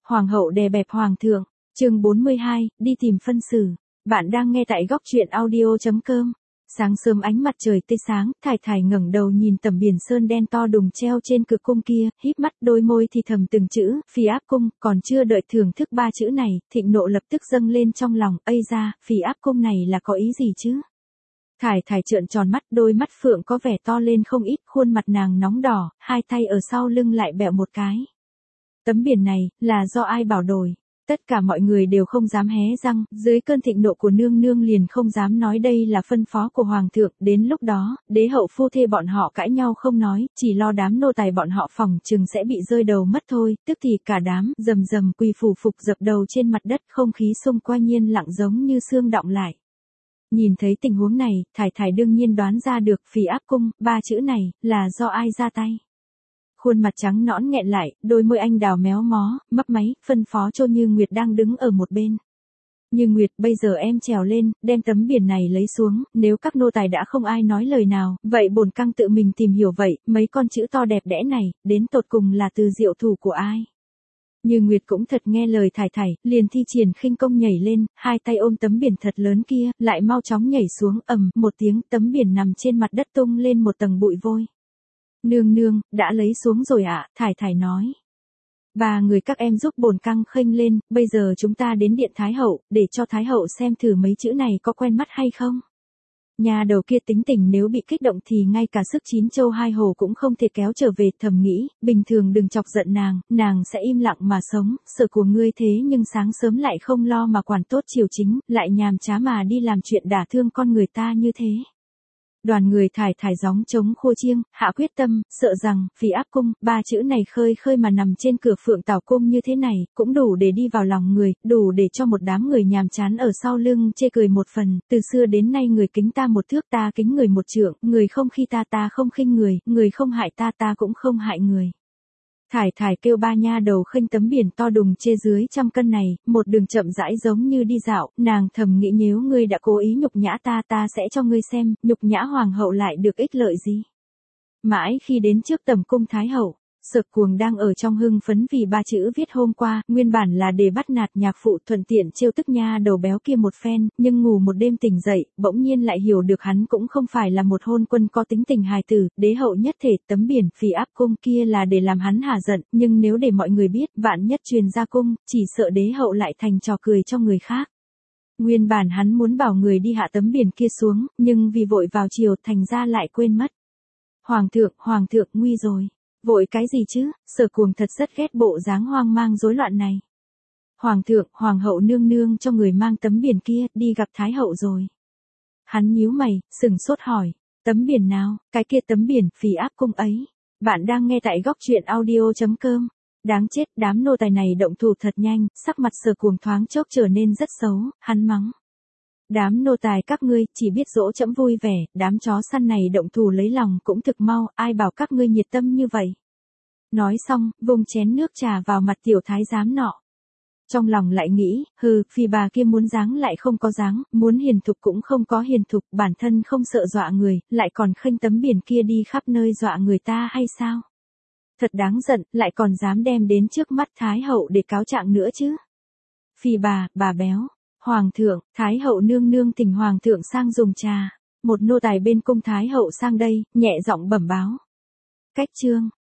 Hoàng hậu đè bẹp hoàng thượng, chương 42, đi tìm phân xử. Bạn đang nghe tại góc truyện audio.com. Sáng sớm ánh mặt trời tươi sáng, Thải Thải ngẩng đầu nhìn tầm biển sơn đen to đùng treo trên cửa cung kia, híp mắt đôi môi thì thầm từng chữ, Phi áp cung, còn chưa đợi thưởng thức ba chữ này, thịnh nộ lập tức dâng lên trong lòng, ây ra, Phi áp cung này là có ý gì chứ? Thải Thải trợn tròn mắt, đôi mắt phượng có vẻ to lên không ít, khuôn mặt nàng nóng đỏ, hai tay ở sau lưng lại bẹo một cái. Tấm biển này, là do ai bảo đổi? Tất cả mọi người đều không dám hé răng, dưới cơn thịnh nộ của nương nương liền không dám nói đây là phân phó của hoàng thượng, đến lúc đó, đế hậu phu thê bọn họ cãi nhau không nói, chỉ lo đám nô tài bọn họ phòng chừng sẽ bị rơi đầu mất thôi, tức thì cả đám, rầm rầm quỳ phủ phục dập đầu trên mặt đất, không khí xung quanh nhiên lặng giống như xương đọng lại. Nhìn thấy tình huống này, Thải Thải đương nhiên đoán ra được, Phi áp cung, ba chữ này, là do ai ra tay. Khuôn mặt trắng nõn nghẹn lại, đôi môi anh đào méo mó, mấp máy, phân phó cho Như Nguyệt đang đứng ở một bên. Như Nguyệt, bây giờ em trèo lên, đem tấm biển này lấy xuống, nếu các nô tài đã không ai nói lời nào, vậy bổn căng tự mình tìm hiểu vậy, mấy con chữ to đẹp đẽ này, đến tột cùng là từ diệu thủ của ai. Như Nguyệt cũng thật nghe lời Thải Thải, liền thi triển khinh công nhảy lên, hai tay ôm tấm biển thật lớn kia, lại mau chóng nhảy xuống, ầm, một tiếng, tấm biển nằm trên mặt đất tung lên một tầng bụi vôi. Nương nương, đã lấy xuống rồi ạ, Thải Thải nói. Ba người các em giúp bổn căng khênh lên, bây giờ chúng ta đến điện Thái Hậu, để cho Thái Hậu xem thử mấy chữ này có quen mắt hay không. Nhà đầu kia tính tình nếu bị kích động thì ngay cả sức chín châu hai hồ cũng không thể kéo trở về, thầm nghĩ, bình thường đừng chọc giận nàng sẽ im lặng mà sống, sợ của ngươi thế nhưng sáng sớm lại không lo mà quản tốt triều chính, lại nhàm chá mà đi làm chuyện đả thương con người ta như thế. Đoàn người Thải Thải gióng trống khô chiêng, hạ quyết tâm, sợ rằng, Phi áp cung, ba chữ này khơi khơi mà nằm trên cửa Phượng Tảo cung như thế này, cũng đủ để đi vào lòng người, đủ để cho một đám người nhàm chán ở sau lưng chê cười một phần, từ xưa đến nay người kính ta một thước ta kính người một trượng, người không khi ta không khinh người không hại ta cũng không hại người. Thải Thải kêu ba nha đầu khênh tấm biển to đùng chê dưới 100 cân này, một đường chậm rãi giống như đi dạo, nàng thầm nghĩ nếu ngươi đã cố ý nhục nhã ta sẽ cho ngươi xem, nhục nhã hoàng hậu lại được ích lợi gì. Mãi khi đến trước tầm cung Thái Hậu, Sở Cuồng đang ở trong hưng phấn vì ba chữ viết hôm qua, nguyên bản là để bắt nạt nhạc phụ thuận tiện trêu tức nha đầu béo kia một phen, nhưng ngủ một đêm tỉnh dậy, bỗng nhiên lại hiểu được hắn cũng không phải là một hôn quân có tính tình hài tử, đế hậu nhất thể, tấm biển Phi áp cung kia là để làm hắn hả giận, nhưng nếu để mọi người biết, vạn nhất truyền ra cung, chỉ sợ đế hậu lại thành trò cười cho người khác. Nguyên bản hắn muốn bảo người đi hạ tấm biển kia xuống, nhưng vì vội vào chiều thành ra lại quên mất. Hoàng thượng, nguy rồi. Vội cái gì chứ, Sở Cuồng thật rất ghét bộ dáng hoang mang rối loạn này. Hoàng thượng, hoàng hậu nương nương cho người mang tấm biển kia, đi gặp Thái Hậu rồi. Hắn nhíu mày, sừng sốt hỏi, tấm biển nào, cái kia tấm biển Phi áp cung ấy. Bạn đang nghe tại góc truyện audio.com. Đáng chết, đám nô tài này động thủ thật nhanh, sắc mặt Sở Cuồng thoáng chốc trở nên rất xấu, hắn mắng. Đám nô tài các ngươi, chỉ biết dỗ trẫm vui vẻ, đám chó săn này động thủ lấy lòng cũng thực mau, ai bảo các ngươi nhiệt tâm như vậy. Nói xong, vung chén nước trà vào mặt tiểu thái giám nọ. Trong lòng lại nghĩ, Phi bà kia muốn dáng lại không có dáng, muốn hiền thục cũng không có hiền thục, bản thân không sợ dọa người, lại còn khênh tấm biển kia đi khắp nơi dọa người ta hay sao? Thật đáng giận, lại còn dám đem đến trước mắt Thái Hậu để cáo trạng nữa chứ. Phi bà béo. Hoàng thượng, Thái Hậu nương nương thỉnh Hoàng thượng sang dùng trà. Một nô tài bên cung Thái Hậu sang đây, nhẹ giọng bẩm báo. Cách chương.